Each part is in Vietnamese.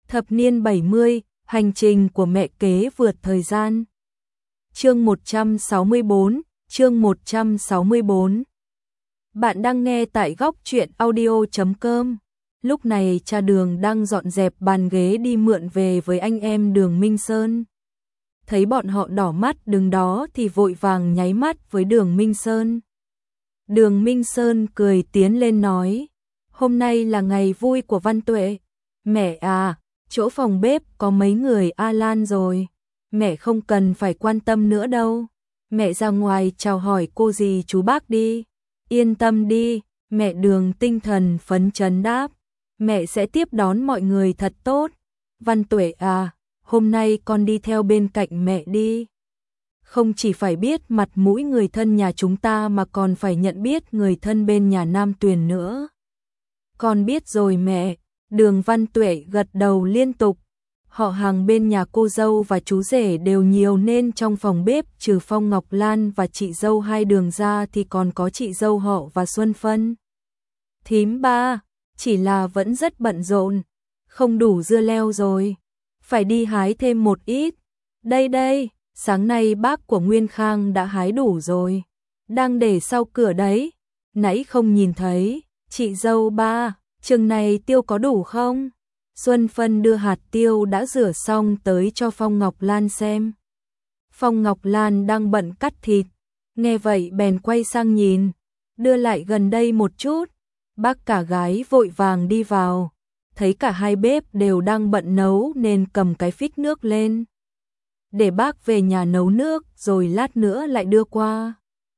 Thập niên 70, hành trình của mẹ kế vượt thời gian. Chương 164, chương 164. Bạn đang nghe tại góc truyện audio.com. Lúc này cha Đường đang dọn dẹp bàn ghế đi mượn về với anh em Đường Minh Sơn. Thấy bọn họ đỏ mắt đứng đó thì vội vàng nháy mắt với Đường Minh Sơn. Đường Minh Sơn cười tiến lên nói, hôm nay là ngày vui của Văn Tuệ. Mẹ à, chỗ phòng bếp có mấy người A Lan rồi. Mẹ không cần phải quan tâm nữa đâu. Mẹ ra ngoài chào hỏi cô dì chú bác đi. Yên tâm đi, mẹ Đường tinh thần phấn chấn đáp. Mẹ sẽ tiếp đón mọi người thật tốt. Văn Tuệ à, hôm nay con đi theo bên cạnh mẹ đi. Không chỉ phải biết mặt mũi người thân nhà chúng ta mà còn phải nhận biết người thân bên nhà Nam Tuyền nữa. Con biết rồi mẹ. Đường Văn Tuệ gật đầu liên tục. Họ hàng bên nhà cô dâu và chú rể đều nhiều nên trong phòng bếp trừ Phong Ngọc Lan và chị dâu hai Đường ra thì còn có chị dâu họ và Xuân Phân. Thím ba, chỉ là vẫn rất bận rộn, không đủ dưa leo rồi, phải đi hái thêm một ít. Đây, sáng nay bác của Nguyên Khang đã hái đủ rồi, đang để sau cửa đấy, nãy không nhìn thấy. Chị dâu ba, chừng này tiêu có đủ không? Xuân Phân đưa hạt tiêu đã rửa xong tới cho Phong Ngọc Lan xem. Phong Ngọc Lan đang bận cắt thịt, nghe vậy bèn quay sang nhìn, đưa lại gần đây một chút. Bác cả gái vội vàng đi vào, thấy cả hai bếp đều đang bận nấu nên cầm cái phích nước lên. Để bác về nhà nấu nước rồi lát nữa lại đưa qua.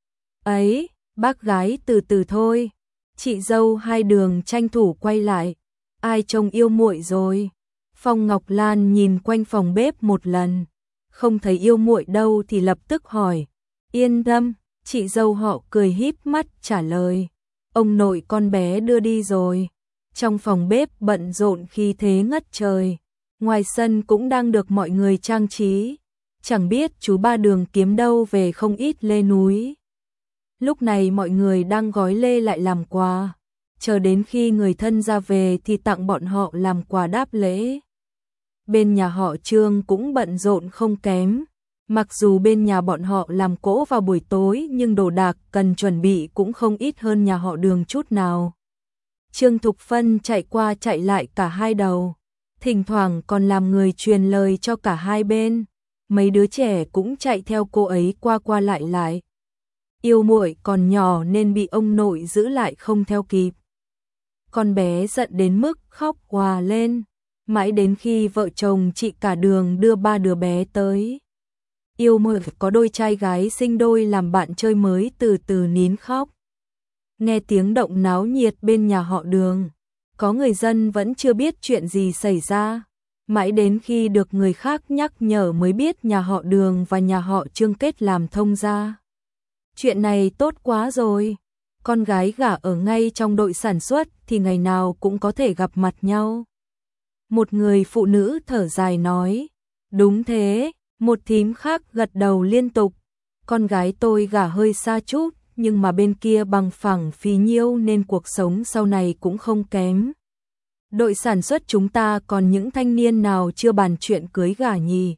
Ấy, bác gái từ từ thôi. Chị dâu hai Đường tranh thủ quay lại. Ai trông yêu muội rồi? Phong Ngọc Lan nhìn quanh phòng bếp một lần, không thấy yêu muội đâu thì lập tức hỏi. Yên tâm, chị dâu họ cười híp mắt trả lời. Ông nội con bé đưa đi rồi. Trong phòng bếp bận rộn khí thế ngất trời. Ngoài sân cũng đang được mọi người trang trí. Chẳng biết chú ba Đường kiếm đâu về không ít lê núi. Lúc này mọi người đang gói lê lại làm quà. Chờ đến khi người thân ra về thì tặng bọn họ làm quà đáp lễ. Bên nhà họ Trương cũng bận rộn không kém. Mặc dù bên nhà bọn họ làm cỗ vào buổi tối nhưng đồ đạc cần chuẩn bị cũng không ít hơn nhà họ Đường chút nào. Trương Thục Phân chạy qua chạy lại cả hai đầu. Thỉnh thoảng còn làm người truyền lời cho cả hai bên. Mấy đứa trẻ cũng chạy theo cô ấy qua qua lại lại. Yêu muội còn nhỏ nên bị ông nội giữ lại không theo kịp. Con bé giận đến mức khóc òa lên, mãi đến khi vợ chồng chị cả Đường đưa ba đứa bé tới. Yêu muội có đôi trai gái sinh đôi làm bạn chơi mới từ từ nín khóc. Nghe tiếng động náo nhiệt bên nhà họ Đường, có người dân vẫn chưa biết chuyện gì xảy ra, mãi đến khi được người khác nhắc nhở mới biết nhà họ Đường và nhà họ Trương kết làm thông gia. Chuyện này tốt quá rồi. Con gái gả ở ngay trong đội sản xuất thì ngày nào cũng có thể gặp mặt nhau. Một người phụ nữ thở dài nói, đúng thế, một thím khác gật đầu liên tục. Con gái tôi gả hơi xa chút, nhưng mà bên kia bằng phẳng phí nhiêu nên cuộc sống sau này cũng không kém. Đội sản xuất chúng ta còn những thanh niên nào chưa bàn chuyện cưới gả nhỉ?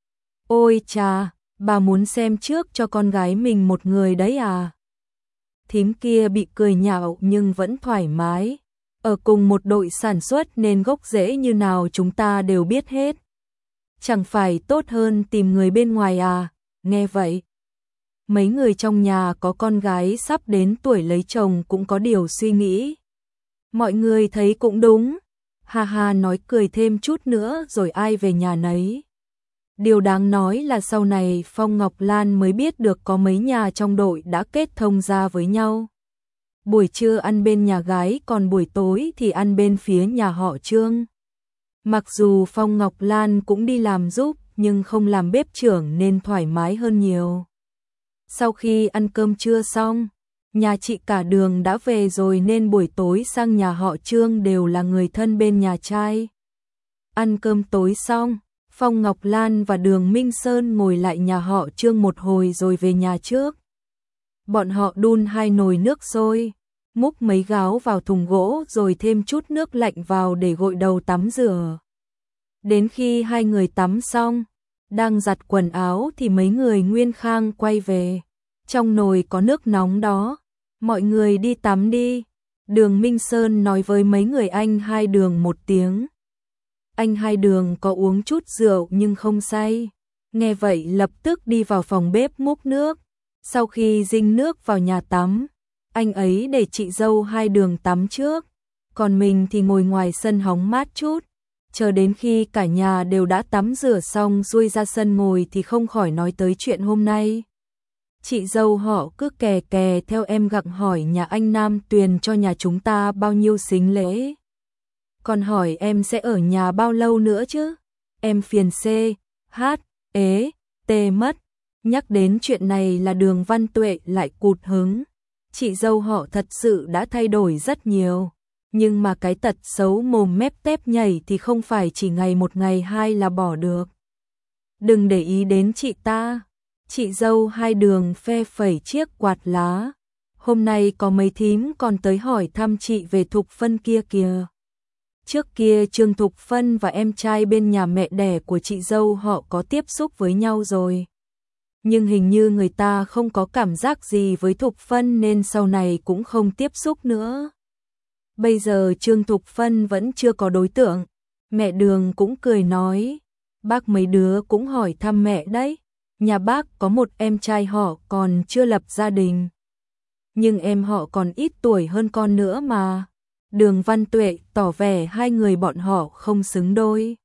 Ôi chà, bà muốn xem trước cho con gái mình một người đấy à? Thím kia bị cười nhạo nhưng vẫn thoải mái. Ở cùng một đội sản xuất nên gốc rễ như nào chúng ta đều biết hết. Chẳng phải tốt hơn tìm người bên ngoài à? Nghe vậy, mấy người trong nhà có con gái sắp đến tuổi lấy chồng cũng có điều suy nghĩ. Mọi người thấy cũng đúng. Ha ha nói cười thêm chút nữa rồi ai về nhà nấy. Điều đáng nói là sau này Phong Ngọc Lan mới biết được có mấy nhà trong đội đã kết thông gia với nhau. Buổi trưa ăn bên nhà gái còn buổi tối thì ăn bên phía nhà họ Trương. Mặc dù Phong Ngọc Lan cũng đi làm giúp nhưng không làm bếp trưởng nên thoải mái hơn nhiều. Sau khi ăn cơm trưa xong, nhà chị cả Đường đã về rồi nên buổi tối sang nhà họ Trương đều là người thân bên nhà trai. Ăn cơm tối xong, Phong Ngọc Lan và Đường Minh Sơn ngồi lại nhà họ Trương một hồi rồi về nhà trước. Bọn họ đun 2 nồi nước sôi, múc mấy gáo vào thùng gỗ rồi thêm chút nước lạnh vào để gội đầu tắm rửa. Đến khi hai người tắm xong, đang giặt quần áo thì mấy người Nguyên Khang quay về. Trong nồi có nước nóng đó, mọi người đi tắm đi. Đường Minh Sơn nói với mấy người anh Hai Đường một tiếng. Anh Hai Đường có uống chút rượu nhưng không say. Nghe vậy lập tức đi vào phòng bếp múc nước. Sau khi dinh nước vào nhà tắm, anh ấy để chị dâu Hai Đường tắm trước. Còn mình thì ngồi ngoài sân hóng mát chút. Chờ đến khi cả nhà đều đã tắm rửa xong xuôi ra sân ngồi thì không khỏi nói tới chuyện hôm nay. Chị dâu họ cứ kè kè theo em gặng hỏi nhà anh Nam Tuyền cho nhà chúng ta bao nhiêu sính lễ. Còn hỏi em sẽ ở nhà bao lâu nữa chứ? Em phiền C, H, ế, T mất. Nhắc đến chuyện này là Đường Văn Tuệ lại cụt hứng. Chị dâu họ thật sự đã thay đổi rất nhiều. Nhưng mà cái tật xấu mồm mép tép nhảy thì không phải chỉ ngày một ngày hai là bỏ được. Đừng để ý đến chị ta. Chị dâu Hai Đường phe phẩy chiếc quạt lá. Hôm nay có mấy thím còn tới hỏi thăm chị về Thục Phân kia kìa. Trước kia Trương Thục Phân và em trai bên nhà mẹ đẻ của chị dâu họ có tiếp xúc với nhau rồi. Nhưng hình như người ta không có cảm giác gì với Thục Phân nên sau này cũng không tiếp xúc nữa. Bây giờ Trương Thục Phân vẫn chưa có đối tượng. Mẹ Đường cũng cười nói. Bác mấy đứa cũng hỏi thăm mẹ đấy. Nhà bác có một em trai họ còn chưa lập gia đình. Nhưng em họ còn ít tuổi hơn con nữa mà. Đường Văn Tuệ tỏ vẻ hai người bọn họ không xứng đôi.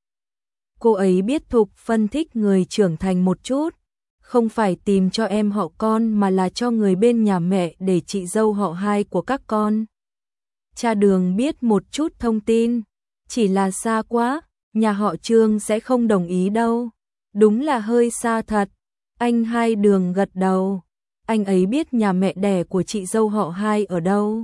Cô ấy biết Thục Phân thích người trưởng thành một chút. Không phải tìm cho em họ con mà là cho người bên nhà mẹ để chị dâu họ Hai của các con. Cha Đường biết một chút thông tin. Chỉ là xa quá, nhà họ Trương sẽ không đồng ý đâu. Đúng là hơi xa thật. Anh Hai Đường gật đầu. Anh ấy biết nhà mẹ đẻ của chị dâu họ Hai ở đâu.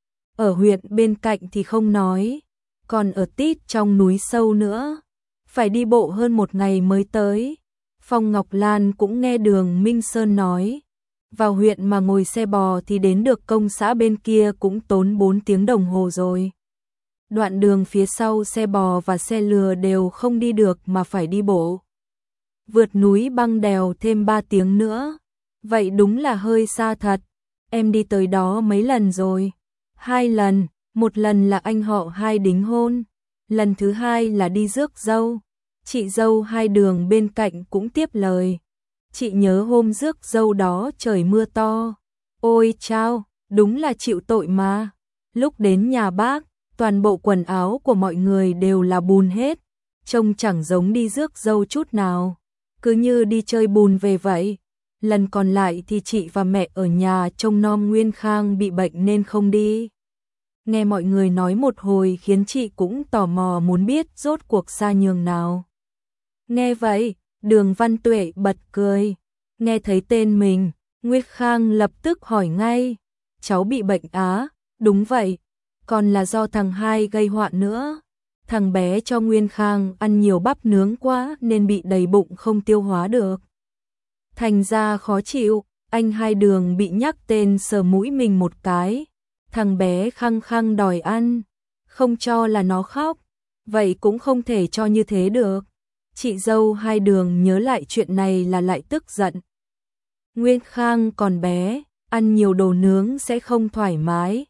Ở huyện bên cạnh thì không nói. Còn ở tít trong núi sâu nữa. Phải đi bộ hơn một ngày mới tới. Phong Ngọc Lan cũng nghe Đường Minh Sơn nói. Vào huyện mà ngồi xe bò thì đến được công xã bên kia cũng tốn 4 tiếng đồng hồ rồi. Đoạn đường phía sau xe bò và xe lừa đều không đi được mà phải đi bộ. Vượt núi băng đèo thêm 3 tiếng nữa. Vậy đúng là hơi xa thật. Em đi tới đó mấy lần rồi. 2 lần, một lần là anh họ Hai đính hôn. Lần thứ hai là đi rước dâu. Chị dâu Hai Đường bên cạnh cũng tiếp lời. Chị nhớ hôm rước dâu đó trời mưa to. Ôi chao, đúng là chịu tội mà. Lúc đến nhà bác, toàn bộ quần áo của mọi người đều là bùn hết. Trông chẳng giống đi rước dâu chút nào. Cứ như đi chơi bùn về vậy. Lần còn lại thì chị và mẹ ở nhà trông nom Nguyên Khang bị bệnh nên không đi. Nghe mọi người nói một hồi khiến chị cũng tò mò muốn biết rốt cuộc xa nhường nào. Nghe vậy, Đường Văn Tuệ bật cười. Nghe thấy tên mình, Nguyên Khang lập tức hỏi ngay. Cháu bị bệnh á? Đúng vậy. Còn là do thằng Hai gây họa nữa. Thằng bé cho Nguyên Khang ăn nhiều bắp nướng quá nên bị đầy bụng không tiêu hóa được. Thành ra khó chịu, anh Hai Đường bị nhắc tên sờ mũi mình một cái. Thằng bé khăng khăng đòi ăn, không cho là nó khóc. Vậy cũng không thể cho như thế được. Chị dâu Hai Đường nhớ lại chuyện này là lại tức giận. Nguyên Khang còn bé, ăn nhiều đồ nướng sẽ không thoải mái.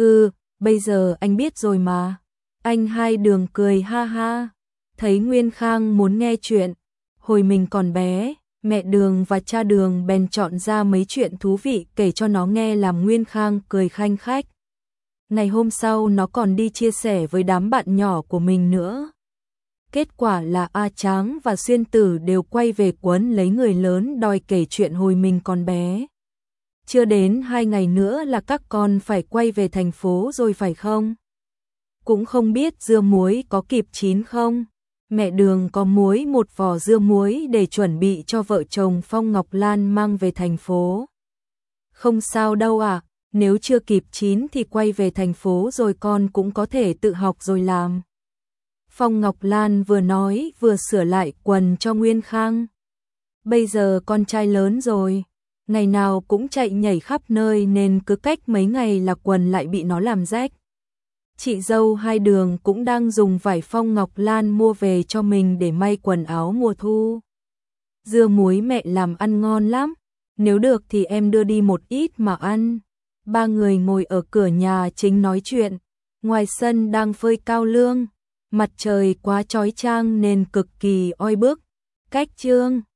Bây giờ anh biết rồi mà. Anh Hai Đường cười ha ha. Thấy Nguyên Khang muốn nghe chuyện. Hồi mình còn bé, mẹ Đường và cha Đường bèn chọn ra mấy chuyện thú vị kể cho nó nghe làm Nguyên Khang cười khanh khách. Ngày hôm sau nó còn đi chia sẻ với đám bạn nhỏ của mình nữa. Kết quả là A Tráng và Xuyên Tử đều quay về quấn lấy người lớn đòi kể chuyện hồi mình còn bé. Chưa đến 2 ngày nữa là các con phải quay về thành phố rồi phải không? Cũng không biết dưa muối có kịp chín không? Mẹ Đường có muối một vò dưa muối để chuẩn bị cho vợ chồng Phong Ngọc Lan mang về thành phố. Không sao đâu ạ, nếu chưa kịp chín thì quay về thành phố rồi con cũng có thể tự học rồi làm. Phong Ngọc Lan vừa nói vừa sửa lại quần cho Nguyên Khang. Bây giờ con trai lớn rồi, ngày nào cũng chạy nhảy khắp nơi nên cứ cách mấy ngày là quần lại bị nó làm rách. Chị dâu hai Đường cũng đang dùng vải Phong Ngọc Lan mua về cho mình để may quần áo mùa thu. Dưa muối mẹ làm ăn ngon lắm, nếu được thì em đưa đi một ít mà ăn. Ba người ngồi ở cửa nhà chính nói chuyện, ngoài sân đang phơi cao lương, mặt trời quá chói chang nên cực kỳ oi bức. Cách Trương